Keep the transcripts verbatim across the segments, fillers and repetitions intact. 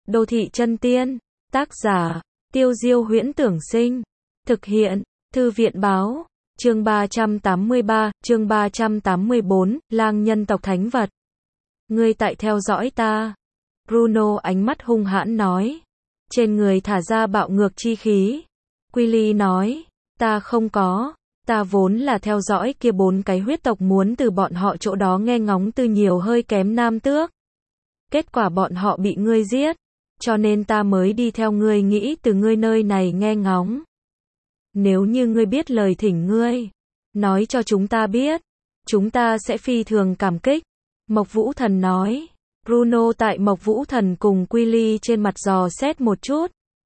Đô thị chân tiên. Tác giả, Tiêu Diêu Huyễn Tưởng Sinh. Thực hiện, Thư viện báo. Chương ba trăm tám mươi ba, chương ba trăm tám mươi bốn, lang nhân tộc thánh vật. Ngươi tại theo dõi ta. Bruno ánh mắt hung hãn nói. Trên người thả ra bạo ngược chi khí. Quilly nói, ta không có, ta vốn là theo dõi kia bốn cái huyết tộc muốn từ bọn họ chỗ đó nghe ngóng từ nhiều hơi kém nam tước. Kết quả bọn họ bị ngươi giết, cho nên ta mới đi theo ngươi nghĩ từ ngươi nơi này nghe ngóng. Nếu như ngươi biết lời thỉnh ngươi, nói cho chúng ta biết, chúng ta sẽ phi thường cảm kích. Mộc Vũ Thần nói. Bruno tại Mộc Vũ Thần cùng Quilly trên mặt dò xét một chút.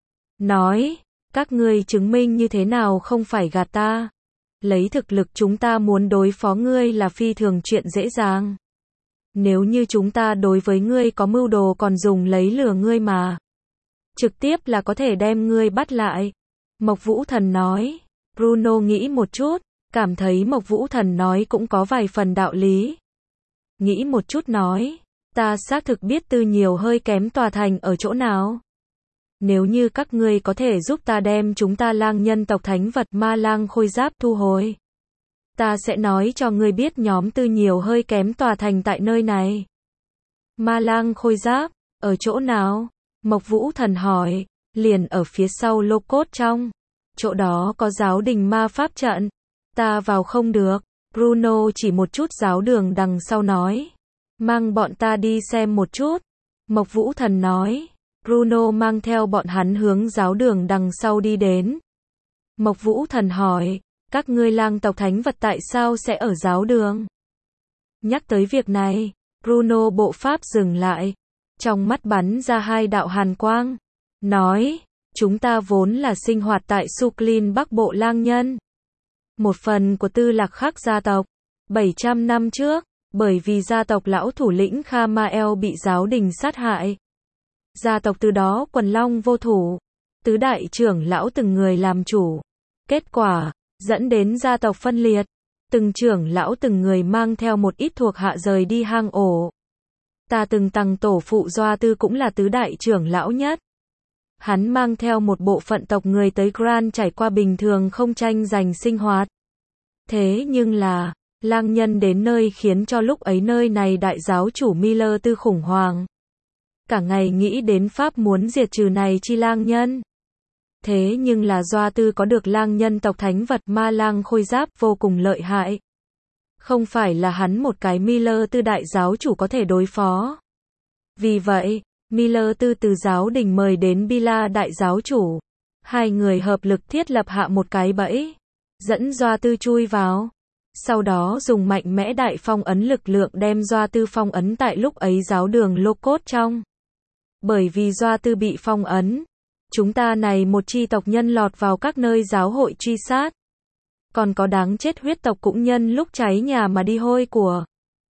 Nói, các ngươi chứng minh như thế nào không phải gạt ta. Lấy thực lực chúng ta muốn đối phó ngươi là phi thường chuyện dễ dàng. Nếu như chúng ta đối với ngươi có mưu đồ còn dùng lấy lừa ngươi mà. Trực tiếp là có thể đem ngươi bắt lại. Mộc Vũ Thần nói. Bruno nghĩ một chút, cảm thấy Mộc Vũ Thần nói cũng có vài phần đạo lý. Nghĩ một chút nói, ta xác thực biết tư nhiều hơi kém tòa thành ở chỗ nào. Nếu như các ngươi có thể giúp ta đem chúng ta lang nhân tộc thánh vật ma lang khôi giáp thu hồi, ta sẽ nói cho ngươi biết nhóm tư nhiều hơi kém tòa thành tại nơi này. Ma lang khôi giáp, ở chỗ nào? Mộc Vũ Thần hỏi. Liền ở phía sau lô cốt trong. Chỗ đó có giáo đình ma pháp trận. Ta vào không được. Bruno chỉ một chút giáo đường đằng sau nói. Mang bọn ta đi xem một chút. Mộc Vũ Thần nói. Bruno mang theo bọn hắn hướng giáo đường đằng sau đi đến. Mộc Vũ Thần hỏi. Các ngươi lang tộc thánh vật tại sao sẽ ở giáo đường? Nhắc tới việc này, Bruno bộ pháp dừng lại. Trong mắt bắn ra hai đạo hàn quang. Nói, chúng ta vốn là sinh hoạt tại Suklin Bắc Bộ lang nhân. Một phần của Tư Lạc Khắc gia tộc. bảy trăm năm trước, bởi vì gia tộc lão thủ lĩnh Khamael bị giáo đình sát hại. Gia tộc từ đó quần long vô thủ. Tứ đại trưởng lão từng người làm chủ. Kết quả, dẫn đến gia tộc phân liệt. Từng trưởng lão từng người mang theo một ít thuộc hạ rời đi hang ổ. Ta từng tăng tổ phụ Doa Tư cũng là tứ đại trưởng lão nhất. Hắn mang theo một bộ phận tộc người tới Grand trải qua bình thường không tranh giành sinh hoạt. Thế nhưng là, lang nhân đến nơi khiến cho lúc ấy nơi này đại giáo chủ Miller Tư khủng hoảng. Cả ngày nghĩ đến pháp muốn diệt trừ này chi lang nhân. Thế nhưng là Doa Tư có được lang nhân tộc thánh vật ma lang khôi giáp vô cùng lợi hại. Không phải là hắn một cái Miller Tư đại giáo chủ có thể đối phó. Vì vậy, Miller Tư từ giáo đình mời đến Bila đại giáo chủ. Hai người hợp lực thiết lập hạ một cái bẫy. Dẫn Doa Tư chui vào. Sau đó dùng mạnh mẽ đại phong ấn lực lượng đem Doa Tư phong ấn tại lúc ấy giáo đường lô cốt trong. Bởi vì Doa Tư bị phong ấn, chúng ta này một chi tộc nhân lọt vào các nơi giáo hội truy sát. Còn có đáng chết huyết tộc cũng nhân lúc cháy nhà mà đi hôi của.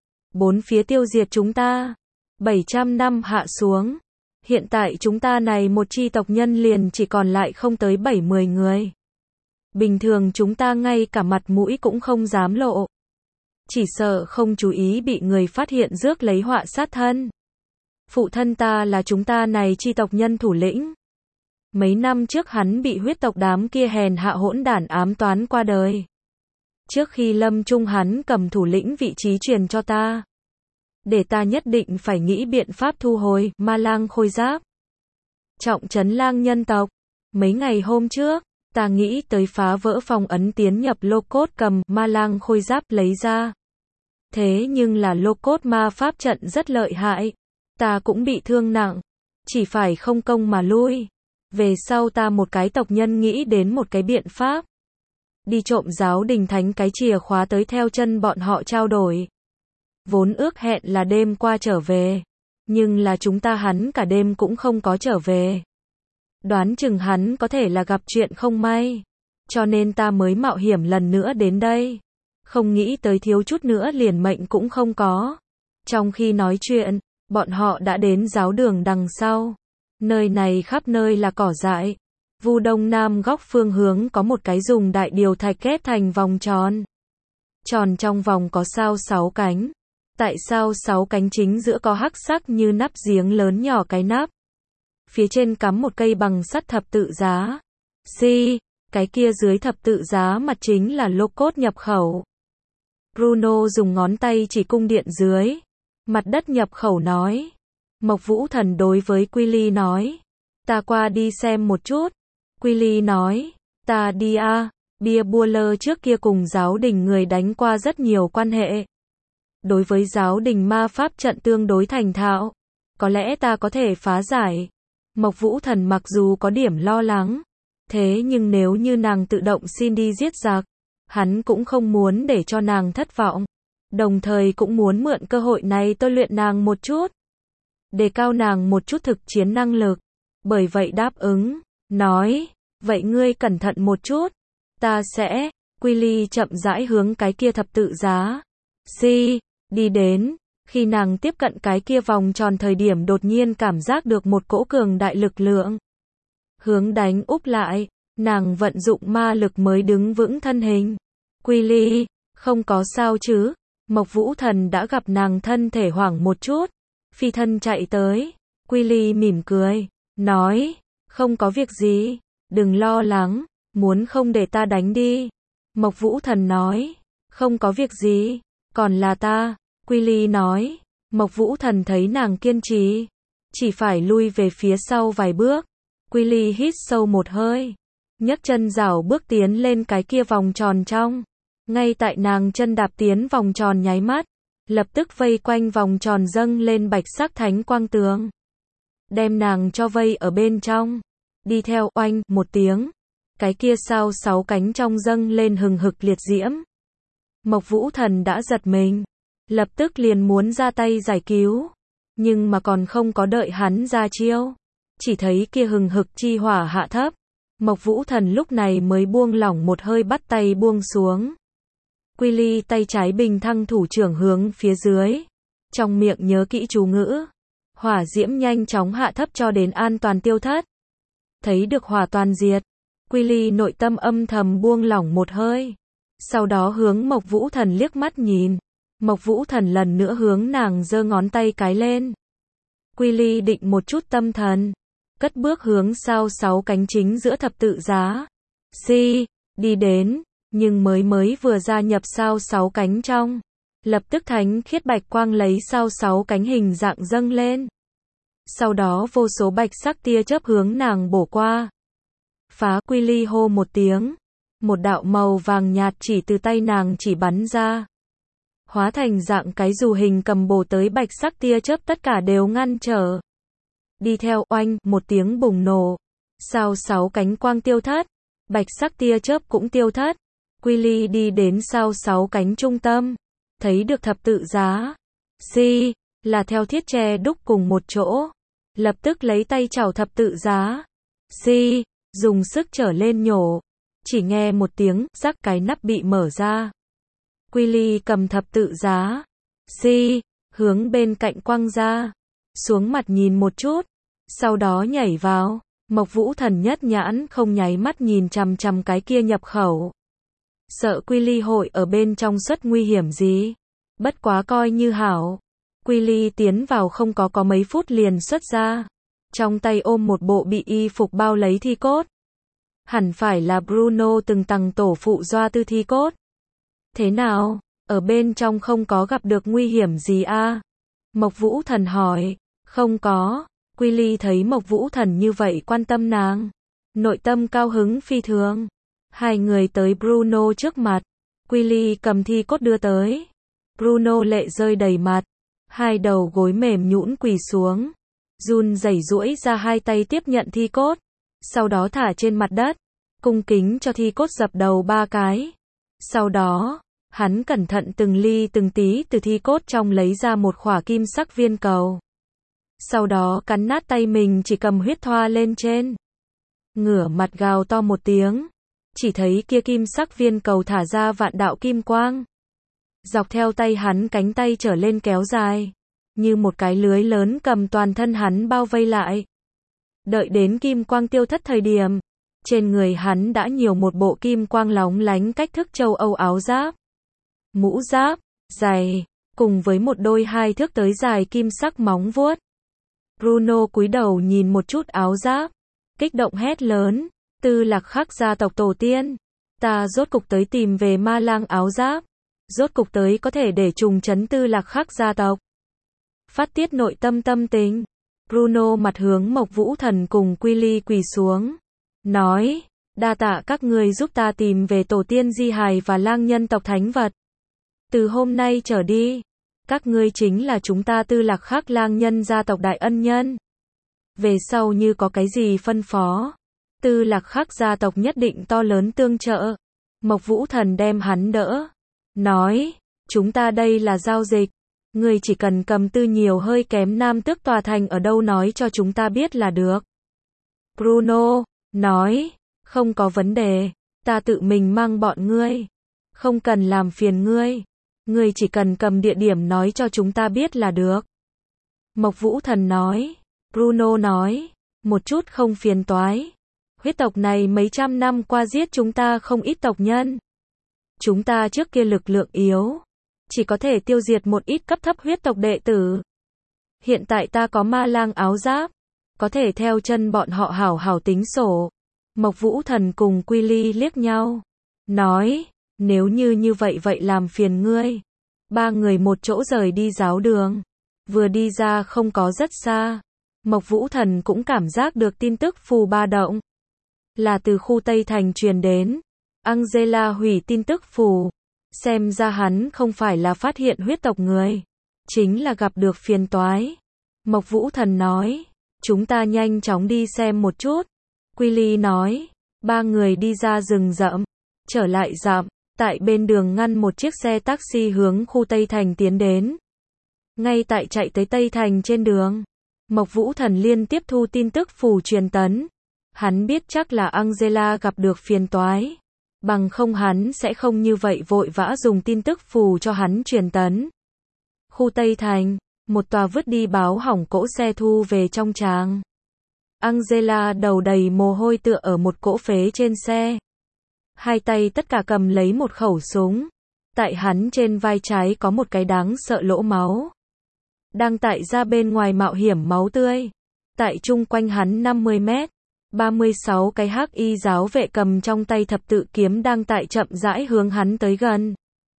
Bốn phía tiêu diệt chúng ta. bảy trăm năm hạ xuống. Hiện tại chúng ta này một chi tộc nhân liền chỉ còn lại không tới bảy mươi người. Bình thường chúng ta ngay cả mặt mũi cũng không dám lộ. Chỉ sợ không chú ý bị người phát hiện rước lấy họa sát thân. Phụ thân ta là chúng ta này chi tộc nhân thủ lĩnh. Mấy năm trước hắn bị huyết tộc đám kia hèn hạ hỗn đản ám toán qua đời. Trước khi lâm chung hắn cầm thủ lĩnh vị trí truyền cho ta. Để ta nhất định phải nghĩ biện pháp thu hồi ma lang khôi giáp. Trọng trấn lang nhân tộc. Mấy ngày hôm trước, ta nghĩ tới phá vỡ phong ấn tiến nhập lô cốt cầm ma lang khôi giáp lấy ra. Thế nhưng là lô cốt ma pháp trận rất lợi hại. Ta cũng bị thương nặng. Chỉ phải không công mà lui. Về sau ta một cái tộc nhân nghĩ đến một cái biện pháp. Đi trộm giáo đình thánh cái chìa khóa tới theo chân bọn họ trao đổi. Vốn ước hẹn là đêm qua trở về. Nhưng là chúng ta hắn cả đêm cũng không có trở về. Đoán chừng hắn có thể là gặp chuyện không may. Cho nên ta mới mạo hiểm lần nữa đến đây. Không nghĩ tới thiếu chút nữa liền mệnh cũng không có. Trong khi nói chuyện, bọn họ đã đến giáo đường đằng sau. Nơi này khắp nơi là cỏ dại. Vu đông nam góc phương hướng có một cái dùng đại điều thạch kết thành vòng tròn. Tròn trong vòng có sao sáu cánh. Tại sao sáu cánh chính giữa có hắc sắc như nắp giếng lớn nhỏ cái nắp. phía trên cắm một cây bằng sắt thập tự giá. Si, cái kia dưới thập tự giá mặt chính là lô cốt nhập khẩu. Bruno dùng ngón tay chỉ cung điện dưới mặt đất nhập khẩu nói. Mộc Vũ Thần đối với Quy nói. Ta qua đi xem một chút. Quy nói. Ta đi a. Bia Bua Lơ trước kia cùng giáo đình người đánh qua rất nhiều quan hệ. Đối với giáo đình ma pháp trận tương đối thành thạo. Có lẽ ta có thể phá giải. Mộc Vũ Thần mặc dù có điểm lo lắng. Thế nhưng nếu như nàng tự động xin đi giết giặc, hắn cũng không muốn để cho nàng thất vọng. Đồng thời cũng muốn mượn cơ hội này tôi luyện nàng một chút. Đề cao nàng một chút thực chiến năng lực. Bởi vậy đáp ứng. Nói. Vậy ngươi cẩn thận một chút. Ta sẽ. Quy chậm rãi hướng cái kia thập tự giá. Si. Đi đến. Khi nàng tiếp cận cái kia vòng tròn thời điểm đột nhiên cảm giác được một cỗ cường đại lực lượng. Hướng đánh úp lại. Nàng vận dụng ma lực mới đứng vững thân hình. Quy không có sao chứ. Mộc Vũ Thần đã gặp nàng thân thể hoảng một chút. Phi thân chạy tới. Quy mỉm cười. Nói. Không có việc gì. Đừng lo lắng. Muốn không để ta đánh đi. Mộc Vũ Thần nói. Không có việc gì. Còn là ta. Quy nói. Mộc Vũ Thần thấy nàng kiên trì. Chỉ phải lui về phía sau vài bước. Quy hít sâu một hơi. nhấc chân rảo bước tiến lên cái kia vòng tròn trong. Ngay tại nàng chân đạp tiến vòng tròn nháy mắt. Lập tức vây quanh vòng tròn dâng lên bạch sắc thánh quang tướng. Đem nàng cho vây ở bên trong. Đi theo oanh một tiếng. Cái kia sao sáu cánh trong dâng lên hừng hực liệt diễm. Mộc Vũ Thần đã giật mình. Lập tức liền muốn ra tay giải cứu. Nhưng mà còn không có đợi hắn ra chiêu. Chỉ thấy kia hừng hực chi hỏa hạ thấp. Mộc Vũ Thần lúc này mới buông lỏng một hơi bắt tay buông xuống. Quy tay trái bình thăng thủ trưởng hướng phía dưới. Trong miệng nhớ kỹ chú ngữ. Hỏa diễm nhanh chóng hạ thấp cho đến an toàn tiêu thất. Thấy được hỏa toàn diệt. Quy nội tâm âm thầm buông lỏng một hơi. Sau đó hướng Mộc Vũ Thần liếc mắt nhìn. Mộc Vũ Thần lần nữa hướng nàng giơ ngón tay cái lên. Quy định một chút tâm thần. Cất bước hướng sao sáu cánh chính giữa thập tự giá. Si, đi đến. Nhưng mới mới vừa gia nhập sao sáu cánh trong. Lập tức thánh khiết bạch quang lấy sao sáu cánh hình dạng dâng lên. Sau đó vô số bạch sắc tia chớp hướng nàng bổ qua. Phá. Quy hô một tiếng. Một đạo màu vàng nhạt chỉ từ tay nàng chỉ bắn ra. Hóa thành dạng cái dù hình cầm bổ tới bạch sắc tia chớp tất cả đều ngăn trở. Đi theo oanh một tiếng bùng nổ. Sao sáu cánh quang tiêu thất. Bạch sắc tia chớp cũng tiêu thất. Quy đi đến sao sáu cánh trung tâm. Thấy được thập tự giá. Si, là theo thiết tre đúc cùng một chỗ. Lập tức lấy tay chảo thập tự giá. Si, dùng sức trở lên nhổ. Chỉ nghe một tiếng, rắc cái nắp bị mở ra. Quy cầm thập tự giá. Si, hướng bên cạnh quăng ra. Xuống mặt nhìn một chút. Sau đó nhảy vào. Mộc Vũ Thần nhất nhãn không nháy mắt nhìn chằm chằm cái kia nhập khẩu. Sợ Quy hội ở bên trong xuất nguy hiểm gì. Bất quá coi như hảo. Quy tiến vào không có có mấy phút liền xuất ra. Trong tay ôm một bộ bị y phục bao lấy thi cốt. Hẳn phải là Bruno từng tầng tổ phụ doa tư thi cốt. Thế nào? Ở bên trong không có gặp được nguy hiểm gì a? Mộc Vũ Thần hỏi. Không có. Quy thấy Mộc Vũ Thần như vậy quan tâm nàng. Nội tâm cao hứng phi thường. Hai người tới Bruno trước mặt. Quy cầm thi cốt đưa tới. Bruno lệ rơi đầy mặt. Hai đầu gối mềm nhũn quỳ xuống. Run rẩy duỗi ra hai tay tiếp nhận thi cốt. Sau đó thả trên mặt đất. Cung kính cho thi cốt dập đầu ba cái. Sau đó, hắn cẩn thận từng ly từng tí từ thi cốt trong lấy ra một khỏa kim sắc viên cầu. Sau đó cắn nát tay mình chỉ cầm huyết thoa lên trên. Ngửa mặt gào to một tiếng. Chỉ thấy kia kim sắc viên cầu thả ra vạn đạo kim quang. Dọc theo tay hắn cánh tay trở lên kéo dài. Như một cái lưới lớn cầm toàn thân hắn bao vây lại. Đợi đến kim quang tiêu thất thời điểm. Trên người hắn đã nhiều một bộ kim quang lóng lánh cách thức châu Âu áo giáp. Mũ giáp, giày, cùng với một đôi hai thước tới dài kim sắc móng vuốt. Bruno cúi đầu nhìn một chút áo giáp, kích động hét lớn, Tư Lạc Khắc gia tộc tổ tiên, ta rốt cục tới tìm về ma lang áo giáp, rốt cục tới có thể để trùng trấn Tư Lạc Khắc gia tộc. Phát tiết nội tâm tâm tình, Bruno mặt hướng Mộc Vũ Thần cùng Quy quỳ xuống, nói, đa tạ các ngươi giúp ta tìm về tổ tiên di hài và lang nhân tộc thánh vật. Từ hôm nay trở đi, các ngươi chính là chúng ta Tư Lạc Khắc lang nhân gia tộc đại ân nhân. Về sau như có cái gì phân phó, Tư Lạc Khắc gia tộc nhất định to lớn tương trợ. Mộc Vũ Thần đem hắn đỡ, nói, chúng ta đây là giao dịch, ngươi chỉ cần cầm tư nhiều hơi kém nam tước tòa thành ở đâu nói cho chúng ta biết là được. Bruno nói, không có vấn đề, ta tự mình mang bọn ngươi, không cần làm phiền ngươi, ngươi chỉ cần cầm địa điểm nói cho chúng ta biết là được. Mộc Vũ Thần nói, Bruno nói, một chút không phiền toái, huyết tộc này mấy trăm năm qua giết chúng ta không ít tộc nhân. Chúng ta trước kia lực lượng yếu, chỉ có thể tiêu diệt một ít cấp thấp huyết tộc đệ tử. Hiện tại ta có ma lang áo giáp, có thể theo chân bọn họ hảo hảo tính sổ. Mộc Vũ Thần cùng Quy Ly liếc nhau, nói, nếu như như vậy vậy làm phiền ngươi. Ba người một chỗ rời đi giáo đường, vừa đi ra không có rất xa, Mộc Vũ Thần cũng cảm giác được tin tức phù ba động. Là từ khu Tây Thành truyền đến, Angela hủy tin tức phù, xem ra hắn không phải là phát hiện huyết tộc người, chính là gặp được phiền toái. Mộc Vũ Thần nói, chúng ta nhanh chóng đi xem một chút. Quy Ly nói, ba người đi ra rừng rậm, trở lại dặm, tại bên đường ngăn một chiếc xe taxi hướng khu Tây Thành tiến đến. Ngay tại chạy tới Tây Thành trên đường, Mộc Vũ Thần liên tiếp thu tin tức phù truyền tấn. Hắn biết chắc là Angela gặp được phiền toái, bằng không hắn sẽ không như vậy vội vã dùng tin tức phù cho hắn truyền tấn. Khu Tây Thành, một tòa vứt đi báo hỏng cỗ xe thu về trong tràng. Angela đầu đầy mồ hôi tựa ở một cỗ phế trên xe. Hai tay tất cả cầm lấy một khẩu súng. Tại hắn trên vai trái có một cái đáng sợ lỗ máu. Đang tại ra bên ngoài mạo hiểm máu tươi. Tại chung quanh hắn năm mươi mét. ba mươi sáu cái hắc y giáo vệ cầm trong tay thập tự kiếm đang tại chậm rãi hướng hắn tới gần.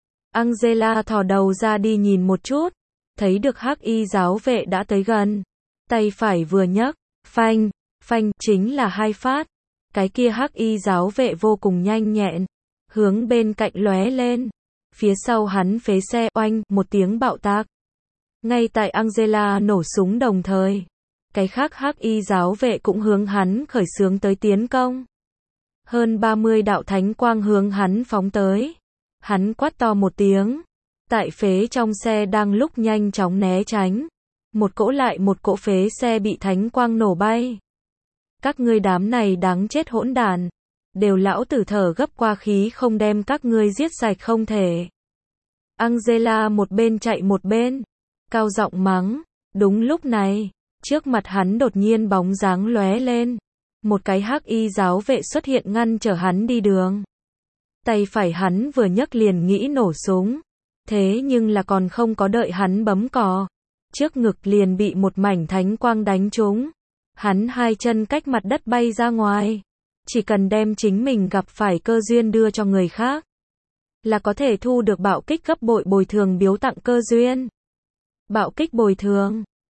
Angela thò đầu ra đi nhìn một chút. Thấy được hắc y giáo vệ đã tới gần. Tay phải vừa nhấc. Phanh, phanh, chính là hai phát. Cái kia hắc y giáo vệ vô cùng nhanh nhẹn, hướng bên cạnh lóe lên. Phía sau hắn phế xe, oanh, một tiếng bạo tạc. Ngay tại Angela nổ súng đồng thời, cái khác hắc y giáo vệ cũng hướng hắn khởi xướng tới tiến công. Hơn ba mươi đạo thánh quang hướng hắn phóng tới. Hắn quát to một tiếng. Tại phế trong xe đang lúc nhanh chóng né tránh. Một cỗ lại một cỗ phế xe bị thánh quang nổ bay. Các ngươi đám này đáng chết hỗn đàn. Đều lão tử thở gấp qua khí không đem các ngươi giết sạch không thể. Angela một bên chạy một bên. Cao giọng mắng. Đúng lúc này, trước mặt hắn đột nhiên bóng dáng lóe lên. Một cái hắc y giáo vệ xuất hiện ngăn trở hắn đi đường. Tay phải hắn vừa nhấc liền nghĩ nổ súng. Thế nhưng là còn không có đợi hắn bấm cò. Trước ngực liền bị một mảnh thánh quang đánh trúng. Hắn hai chân cách mặt đất bay ra ngoài. Chỉ cần đem chính mình gặp phải cơ duyên đưa cho người khác, là có thể thu được bạo kích gấp bội bồi thường biếu tặng cơ duyên. Bạo kích bồi thường.